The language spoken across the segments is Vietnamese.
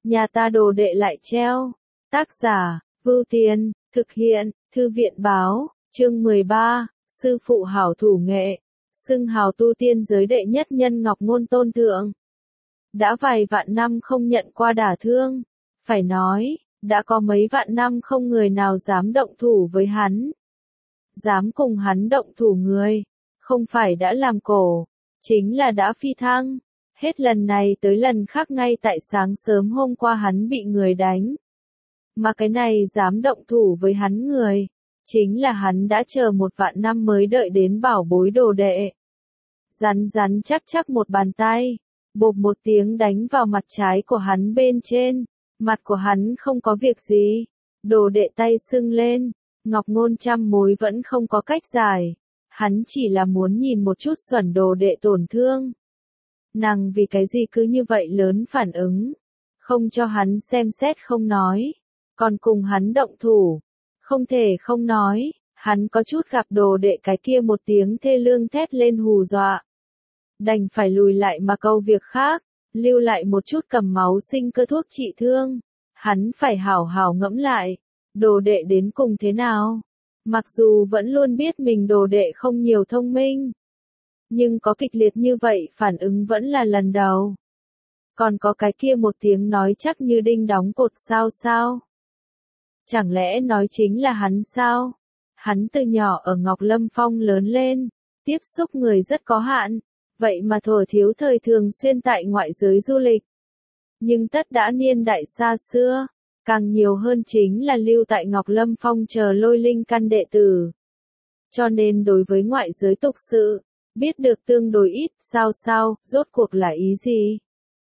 nhà ta đồ đệ lại treo. Tác giả, Vưu Tiên, thực hiện, Thư viện báo, chương 13, sư phụ hảo thủ nghệ, xưng hào tu tiên giới đệ nhất nhân Ngọc Ngôn Tôn Thượng. Đã vài vạn năm không nhận qua đả thương, phải nói, đã có mấy vạn năm không người nào dám động thủ với hắn. Dám cùng hắn động thủ người, không phải đã làm cổ, chính là đã phi thăng. Hết lần này tới lần khác ngay tại sáng sớm hôm qua hắn bị người đánh. Mà cái này dám động thủ với hắn người, chính là hắn đã chờ một vạn năm mới đợi đến bảo bối đồ đệ. Rắn rắn chắc chắc một bàn tay, bộp một tiếng đánh vào mặt trái của hắn bên trên, mặt của hắn không có việc gì, đồ đệ tay sưng lên, Ngọc Ngôn trăm mối vẫn không có cách giải, hắn chỉ là muốn nhìn một chút xuẩn đồ đệ tổn thương. Nàng vì cái gì cứ như vậy lớn phản ứng, không cho hắn xem xét không nói, còn cùng hắn động thủ, không thể không nói, hắn có chút gặp đồ đệ cái kia một tiếng thê lương thét lên hù dọa. Đành phải lùi lại mà câu việc khác, lưu lại một chút cầm máu sinh cơ thuốc trị thương, hắn phải hảo hảo ngẫm lại, đồ đệ đến cùng thế nào. Mặc dù vẫn luôn biết mình đồ đệ không nhiều thông minh, nhưng có kịch liệt như vậy phản ứng vẫn là lần đầu. Còn có cái kia một tiếng nói chắc như đinh đóng cột sao. Chẳng lẽ nói chính là hắn sao? Hắn từ nhỏ ở Ngọc Lâm Phong lớn lên, tiếp xúc người rất có hạn, vậy mà thuở thiếu thời thường xuyên tại ngoại giới du lịch. Nhưng tất đã niên đại xa xưa, càng nhiều hơn chính là lưu tại Ngọc Lâm Phong chờ lôi linh căn đệ tử. Cho nên đối với ngoại giới tục sự, biết được tương đối ít, sao, rốt cuộc là ý gì?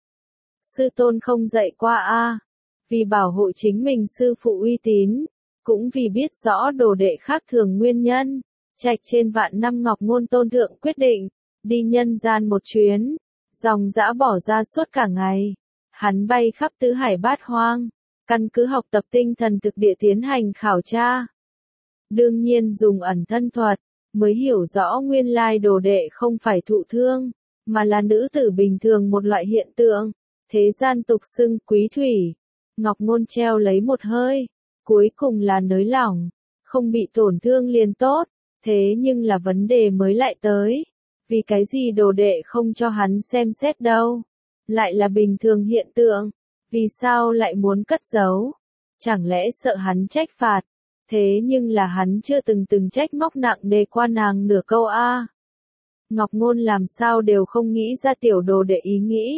Sư tôn không dạy qua a, vì bảo hộ chính mình sư phụ uy tín, cũng vì biết rõ đồ đệ khác thường nguyên nhân, trạch trên vạn năm Ngọc Ngôn Tôn Thượng quyết định, đi nhân gian một chuyến, dòng dã bỏ ra suốt cả ngày. Hắn bay khắp tứ hải bát hoang, căn cứ học tập tinh thần thực địa tiến hành khảo tra. Đương nhiên dùng ẩn thân thuật, mới hiểu rõ nguyên lai đồ đệ không phải thụ thương, mà là nữ tử bình thường một loại hiện tượng, thế gian tục xưng quý thủy. Ngọc Ngôn treo lấy một hơi, cuối cùng là nới lỏng, không bị tổn thương liền tốt, thế nhưng là vấn đề mới lại tới, vì cái gì đồ đệ không cho hắn xem xét đâu, lại là bình thường hiện tượng, vì sao lại muốn cất giấu, chẳng lẽ sợ hắn trách phạt, thế nhưng là hắn chưa từng trách móc nặng nề qua nàng nửa câu a. Ngọc Ngôn làm sao đều không nghĩ ra tiểu đồ đệ ý nghĩ.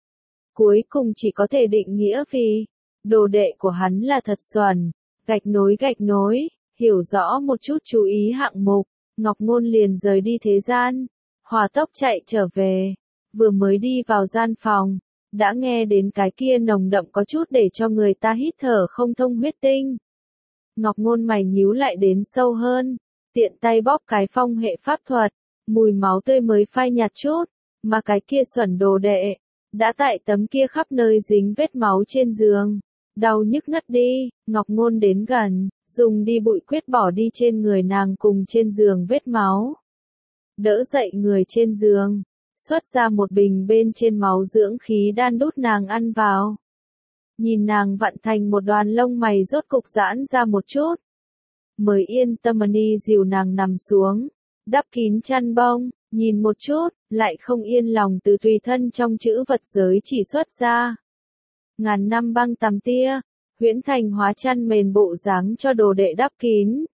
Cuối cùng chỉ có thể định nghĩa vì đồ đệ của hắn là thật xuẩn, gạch nối, hiểu rõ một chút chú ý hạng mục, Ngọc Ngôn liền rời đi thế gian, hỏa tốc chạy trở về, vừa mới đi vào gian phòng, đã nghe đến cái kia nồng đậm có chút để cho người ta hít thở không thông huyết tinh. Ngọc Ngôn mày nhíu lại đến sâu hơn, tiện tay bóp cái phong hệ pháp thuật, mùi máu tươi mới phai nhạt chút, mà cái kia xuẩn đồ đệ, đã tại tấm kia khắp nơi dính vết máu trên giường. Đau nhức ngất đi, Ngọc Ngôn đến gần, dùng đi bụi quyết bỏ đi trên người nàng cùng trên giường vết máu. Đỡ dậy người trên giường, xuất ra một bình bên trên máu dưỡng khí đan đút nàng ăn vào. Nhìn nàng vặn thành một đoàn lông mày rốt cục giãn ra một chút. Mới yên tâm đi dìu nàng nằm xuống, đắp kín chăn bông, nhìn một chút, lại không yên lòng từ tùy thân trong chữ vật giới chỉ xuất ra. Ngàn năm băng tằm tia, huyễn thành hóa chăn mền bộ dáng cho đồ đệ đắp kín.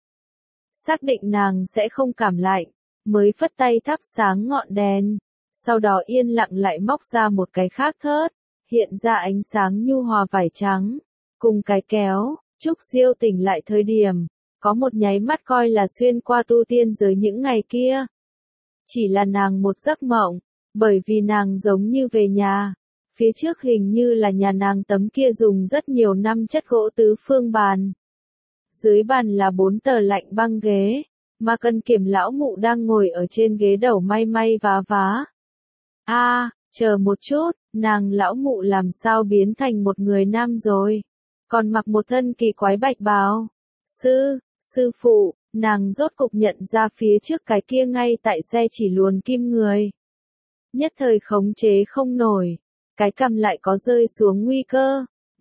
Xác định nàng sẽ không cảm lạnh, mới phất tay thắp sáng ngọn đèn, sau đó yên lặng lại móc ra một cái khác thớt, hiện ra ánh sáng nhu hòa vải trắng, cùng cái kéo, Trúc Diêu tỉnh lại thời điểm, có một nháy mắt coi là xuyên qua tu tiên giới những ngày kia. Chỉ là nàng một giấc mộng, bởi vì nàng giống như về nhà. Phía trước hình như là nhà nàng tấm kia dùng rất nhiều năm chất gỗ tứ phương bàn. Dưới bàn là 4 tờ lạnh băng ghế, mà Cân Kiểm lão mụ đang ngồi ở trên ghế đầu may vá. Chờ một chút, nàng lão mụ làm sao biến thành một người nam rồi, còn mặc một thân kỳ quái bạch bào. Sư phụ, nàng rốt cục nhận ra phía trước cái kia ngay tại xe chỉ luồn kim người. Nhất thời khống chế không nổi. Cái cằm lại có rơi xuống nguy cơ,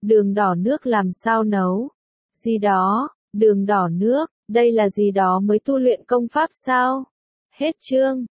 Đường đỏ nước làm sao nấu? Gì đó, đường đỏ nước, đây là gì đó mới tu luyện công pháp sao? Hết chương.